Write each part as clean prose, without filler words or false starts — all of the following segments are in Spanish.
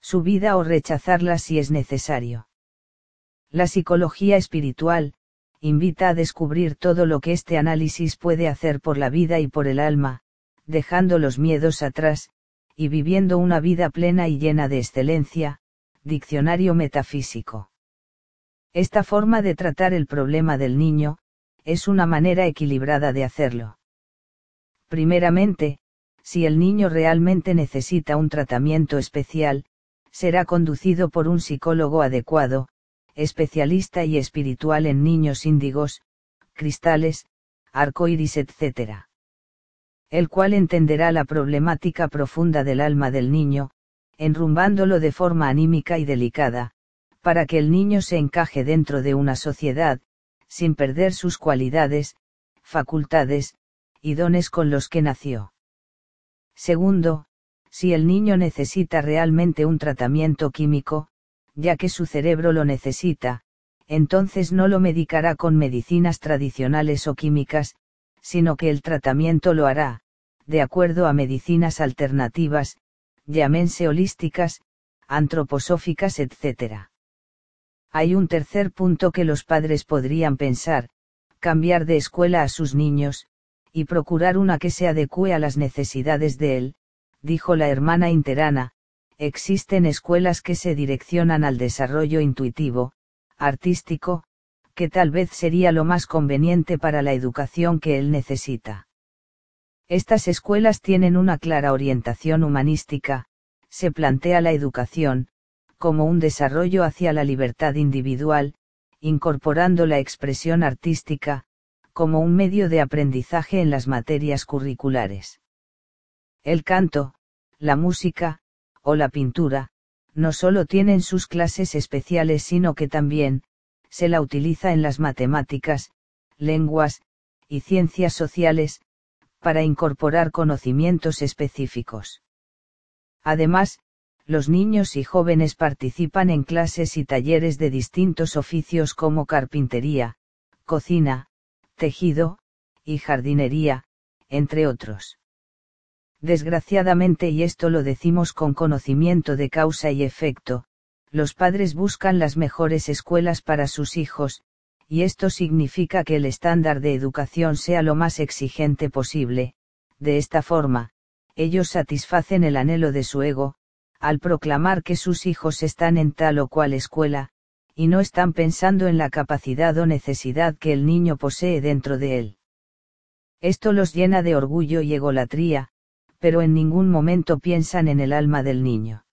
su vida o rechazarla si es necesario. La psicología espiritual invita a descubrir todo lo que este análisis puede hacer por la vida y por el alma, dejando los miedos atrás, y viviendo una vida plena y llena de excelencia. Diccionario metafísico. Esta forma de tratar el problema del niño, es una manera equilibrada de hacerlo. Primeramente, si el niño realmente necesita un tratamiento especial, será conducido por un psicólogo adecuado, especialista y espiritual en niños índigos, cristales, arcoíris, etc. El cual entenderá la problemática profunda del alma del niño, enrumbándolo de forma anímica y delicada, para que el niño se encaje dentro de una sociedad, sin perder sus cualidades, facultades, y dones con los que nació. Segundo, si el niño necesita realmente un tratamiento químico, ya que su cerebro lo necesita, entonces no lo medicará con medicinas tradicionales o químicas, sino que el tratamiento lo hará, de acuerdo a medicinas alternativas, llámense holísticas, antroposóficas, etc. Hay un tercer punto que los padres podrían pensar: cambiar de escuela a sus niños, y procurar una que se adecúe a las necesidades de él, dijo la hermana Interana. Existen escuelas que se direccionan al desarrollo intuitivo, artístico, que tal vez sería lo más conveniente para la educación que él necesita. Estas escuelas tienen una clara orientación humanística, se plantea la educación, como un desarrollo hacia la libertad individual, incorporando la expresión artística, como un medio de aprendizaje en las materias curriculares. El canto, la música, o la pintura, no solo tienen sus clases especiales sino que también, se la utiliza en las matemáticas, lenguas, y ciencias sociales, para incorporar conocimientos específicos. Además, los niños y jóvenes participan en clases y talleres de distintos oficios como carpintería, cocina, tejido, y jardinería, entre otros. Desgraciadamente, y esto lo decimos con conocimiento de causa y efecto, los padres buscan las mejores escuelas para sus hijos, y esto significa que el estándar de educación sea lo más exigente posible. De esta forma, ellos satisfacen el anhelo de su ego, al proclamar que sus hijos están en tal o cual escuela, y no están pensando en la capacidad o necesidad que el niño posee dentro de él. Esto los llena de orgullo y egolatría, pero en ningún momento piensan en el alma del niño.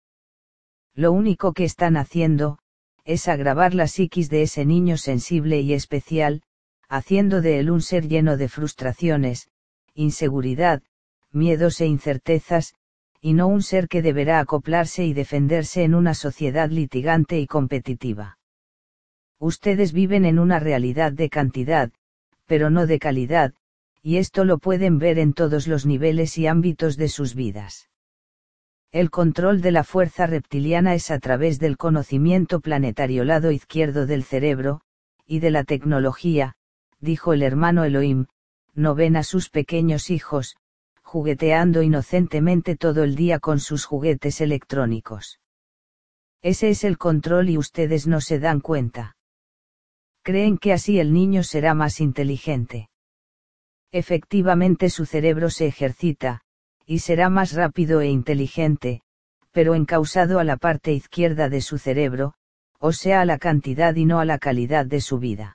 Lo único que están haciendo, es agravar la psiquis de ese niño sensible y especial, haciendo de él un ser lleno de frustraciones, inseguridad, miedos e incertezas, y no un ser que deberá acoplarse y defenderse en una sociedad litigante y competitiva. Ustedes viven en una realidad de cantidad, pero no de calidad, y esto lo pueden ver en todos los niveles y ámbitos de sus vidas. El control de la fuerza reptiliana es a través del conocimiento planetario lado izquierdo del cerebro, y de la tecnología, dijo el hermano Elohim. No ven a sus pequeños hijos, jugueteando inocentemente todo el día con sus juguetes electrónicos. Ese es el control y ustedes no se dan cuenta. Creen que así el niño será más inteligente. Efectivamente su cerebro se ejercita, y será más rápido e inteligente, pero encausado a la parte izquierda de su cerebro, o sea a la cantidad y no a la calidad de su vida.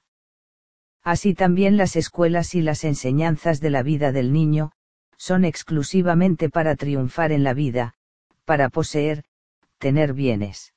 Así también las escuelas y las enseñanzas de la vida del niño, son exclusivamente para triunfar en la vida, para poseer, tener bienes.